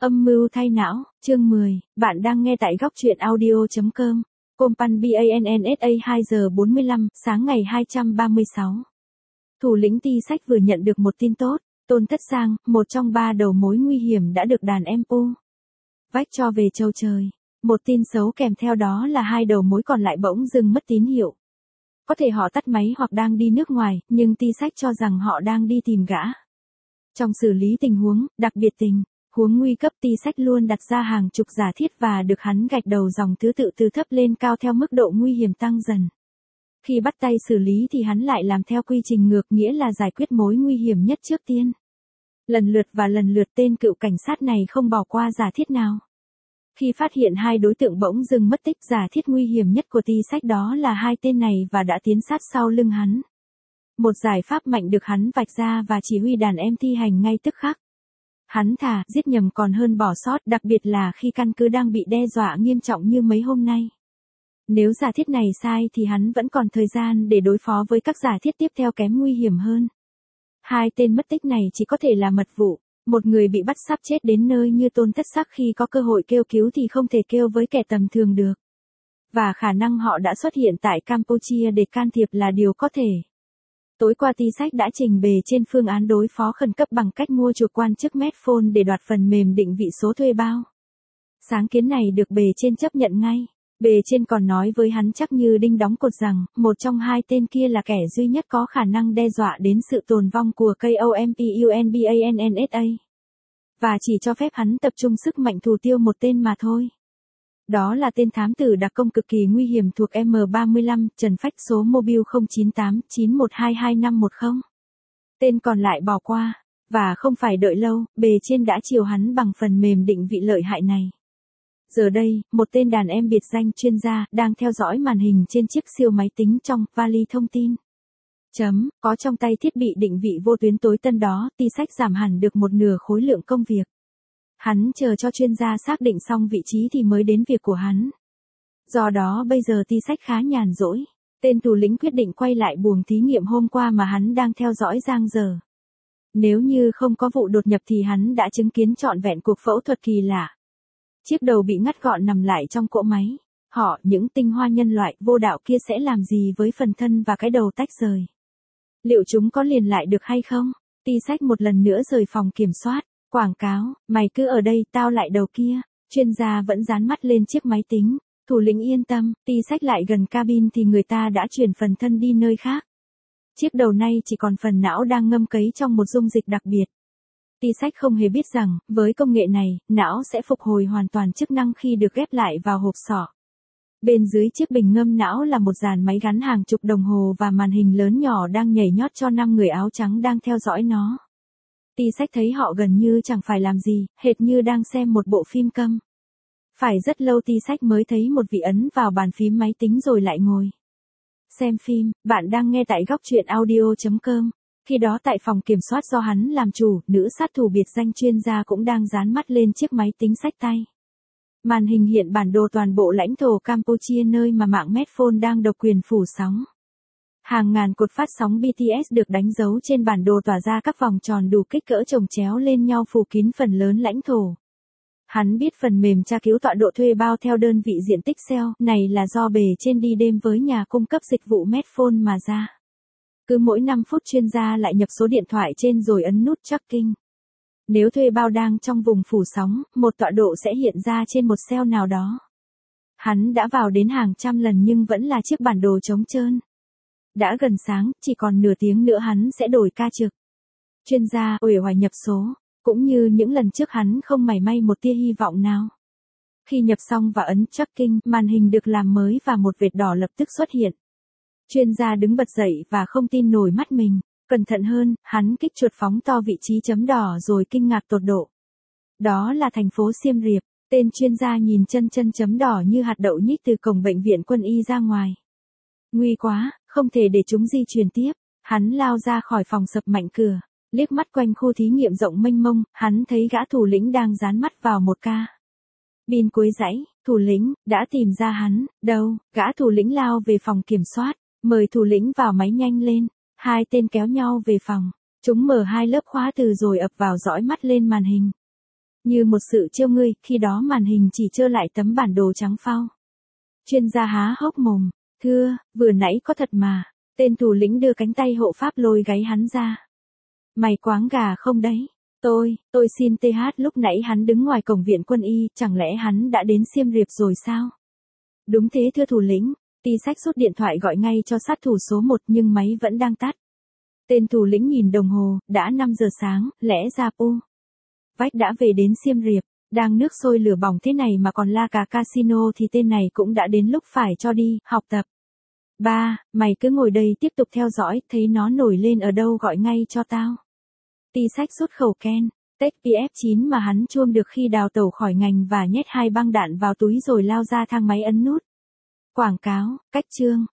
Âm mưu thay não, chương 10, bạn đang nghe tại góc truyện audio.com. Compan BANNSA 2 giờ 45, sáng ngày 236. Thủ lĩnh Ti Sách vừa nhận được một tin tốt, Tôn Thất Sang, một trong 3 đầu mối nguy hiểm đã được đàn em Pu vách cho về châu trời. Một tin xấu kèm theo đó là 2 đầu mối còn lại bỗng dưng mất tín hiệu. Có thể họ tắt máy hoặc đang đi nước ngoài, nhưng Ti Sách cho rằng họ đang đi tìm gã. Trong xử lý tình huống, đặc biệt tình huống nguy cấp, Ti Sách luôn đặt ra hàng chục giả thiết và được hắn gạch đầu dòng thứ tự từ thấp lên cao theo mức độ nguy hiểm tăng dần. Khi bắt tay xử lý thì hắn lại làm theo quy trình ngược, nghĩa là giải quyết mối nguy hiểm nhất trước tiên. Lần lượt tên cựu cảnh sát này không bỏ qua giả thiết nào. Khi phát hiện 2 đối tượng bỗng dưng mất tích, giả thiết nguy hiểm nhất của Ti Sách đó là 2 tên này và đã tiến sát sau lưng hắn. Một giải pháp mạnh được hắn vạch ra và chỉ huy đàn em thi hành ngay tức khắc. Hắn thà giết nhầm còn hơn bỏ sót, đặc biệt là khi căn cứ đang bị đe dọa nghiêm trọng như mấy hôm nay. Nếu giả thiết này sai thì hắn vẫn còn thời gian để đối phó với các giả thiết tiếp theo kém nguy hiểm hơn. 2 tên mất tích này chỉ có thể là mật vụ. Một người bị bắt sắp chết đến nơi như Tôn Thất Sắc khi có cơ hội kêu cứu thì không thể kêu với kẻ tầm thường được. Và khả năng họ đã xuất hiện tại Campuchia để can thiệp là điều có thể. Tối qua Ti Sách đã trình bề trên phương án đối phó khẩn cấp bằng cách mua chuộc quan chức Medphone để đoạt phần mềm định vị số thuê bao. Sáng kiến này được bề trên chấp nhận ngay. Bề trên còn nói với hắn chắc như đinh đóng cột rằng, một trong 2 tên kia là kẻ duy nhất có khả năng đe dọa đến sự tồn vong của KOMPUNBANNSA. Và chỉ cho phép hắn tập trung sức mạnh thủ tiêu một tên mà thôi. Đó là tên thám tử đặc công cực kỳ nguy hiểm thuộc M35, Trần Phách, số mobile 0989122510. Tên còn lại bỏ qua, và không phải đợi lâu, bề trên đã chiều hắn bằng phần mềm định vị lợi hại này. Giờ đây, một tên đàn em biệt danh chuyên gia đang theo dõi màn hình trên chiếc siêu máy tính trong vali thông tin. Có trong tay thiết bị định vị vô tuyến tối tân đó, Ti Sách giảm hẳn được một nửa khối lượng công việc. Hắn chờ cho chuyên gia xác định xong vị trí thì mới đến việc của hắn. Do đó bây giờ Ti Sách khá nhàn rỗi. Tên thủ lĩnh quyết định quay lại buồng thí nghiệm hôm qua mà hắn đang theo dõi giang dở. Nếu như không có vụ đột nhập thì hắn đã chứng kiến trọn vẹn cuộc phẫu thuật kỳ lạ. Chiếc đầu bị ngắt gọn nằm lại trong cỗ máy. Họ, những tinh hoa nhân loại vô đạo kia sẽ làm gì với phần thân và cái đầu tách rời? Liệu chúng có liền lại được hay không? Ti Sách một lần nữa rời phòng kiểm soát. Quảng cáo, mày cứ ở đây, tao lại đầu kia. Chuyên gia vẫn dán mắt lên chiếc máy tính. Thủ lĩnh yên tâm, Ti Sách lại gần cabin thì người ta đã chuyển phần thân đi nơi khác. Chiếc đầu nay chỉ còn phần não đang ngâm cấy trong một dung dịch đặc biệt. Ti Sách không hề biết rằng, với công nghệ này, não sẽ phục hồi hoàn toàn chức năng khi được ghép lại vào hộp sọ. Bên dưới chiếc bình ngâm não là một dàn máy gắn hàng chục đồng hồ và màn hình lớn nhỏ đang nhảy nhót cho 5 người áo trắng đang theo dõi nó. Ti Sách thấy họ gần như chẳng phải làm gì, hệt như đang xem một bộ phim câm. Phải rất lâu Ti Sách mới thấy một vị ấn vào bàn phím máy tính rồi lại ngồi xem phim. Bạn đang nghe tại góc truyện audio.com. Khi đó tại phòng kiểm soát do hắn làm chủ, nữ sát thủ biệt danh chuyên gia cũng đang dán mắt lên chiếc máy tính xách tay. Màn hình hiện bản đồ toàn bộ lãnh thổ Campuchia nơi mà mạng Medphone đang độc quyền phủ sóng. Hàng ngàn cột phát sóng BTS được đánh dấu trên bản đồ tỏa ra các vòng tròn đủ kích cỡ chồng chéo lên nhau phủ kín phần lớn lãnh thổ. Hắn biết phần mềm tra cứu tọa độ thuê bao theo đơn vị diện tích cell này là do bề trên đi đêm với nhà cung cấp dịch vụ Medphone mà ra. Cứ mỗi 5 phút chuyên gia lại nhập số điện thoại trên rồi ấn nút tracking. Nếu thuê bao đang trong vùng phủ sóng, một tọa độ sẽ hiện ra trên một cell nào đó. Hắn đã vào đến hàng trăm lần nhưng vẫn là chiếc bản đồ trống trơn. Đã gần sáng, chỉ còn nửa tiếng nữa hắn sẽ đổi ca trực. Chuyên gia uể oải nhập số, cũng như những lần trước hắn không mảy may một tia hy vọng nào. Khi nhập xong và ấn tracking, màn hình được làm mới và một vệt đỏ lập tức xuất hiện. Chuyên gia đứng bật dậy và không tin nổi mắt mình. Cẩn thận hơn, hắn kích chuột phóng to vị trí chấm đỏ rồi kinh ngạc tột độ. Đó là thành phố Siem Reap. Tên chuyên gia nhìn chân chấm đỏ như hạt đậu nhích từ cổng bệnh viện quân y ra ngoài. Nguy quá, không thể để chúng di chuyển tiếp. Hắn lao ra khỏi phòng sập mạnh cửa. Liếc mắt quanh khu thí nghiệm rộng mênh mông, hắn thấy gã thủ lĩnh đang dán mắt vào một ca bin cuối dãy. Thủ lĩnh, đã tìm ra hắn, đâu? Gã thủ lĩnh lao về phòng kiểm soát. Mời thủ lĩnh vào máy nhanh lên. 2 tên kéo nhau về phòng. Chúng mở 2 lớp khóa từ rồi ập vào dõi mắt lên màn hình. Như một sự trêu ngươi, khi đó màn hình chỉ trơ lại tấm bản đồ trắng phau. Chuyên gia há hốc mồm, thưa, vừa nãy có thật mà. Tên thủ lĩnh đưa cánh tay hộ pháp lôi gáy hắn ra. Mày quáng gà không đấy? Tôi xin TH, lúc nãy hắn đứng ngoài cổng viện quân y, chẳng lẽ hắn đã đến Siem Reap rồi sao? Đúng thế thưa thủ lĩnh, Ti Sách rút điện thoại gọi ngay cho sát thủ số 1 nhưng máy vẫn đang tắt. Tên thủ lĩnh nhìn đồng hồ, đã 5 giờ sáng, lẽ ra Pu Vách đã về đến Siem Reap, đang nước sôi lửa bỏng thế này mà còn la cà casino thì tên này cũng đã đến lúc phải cho đi, học tập. Ba, mày cứ ngồi đây tiếp tục theo dõi, thấy nó nổi lên ở đâu gọi ngay cho tao. Ti Sách rút khẩu Ken, Tech PF9 mà hắn chuông được khi đào tẩu khỏi ngành và nhét 2 băng đạn vào túi rồi lao ra thang máy ấn nút. Quảng cáo, cách chương.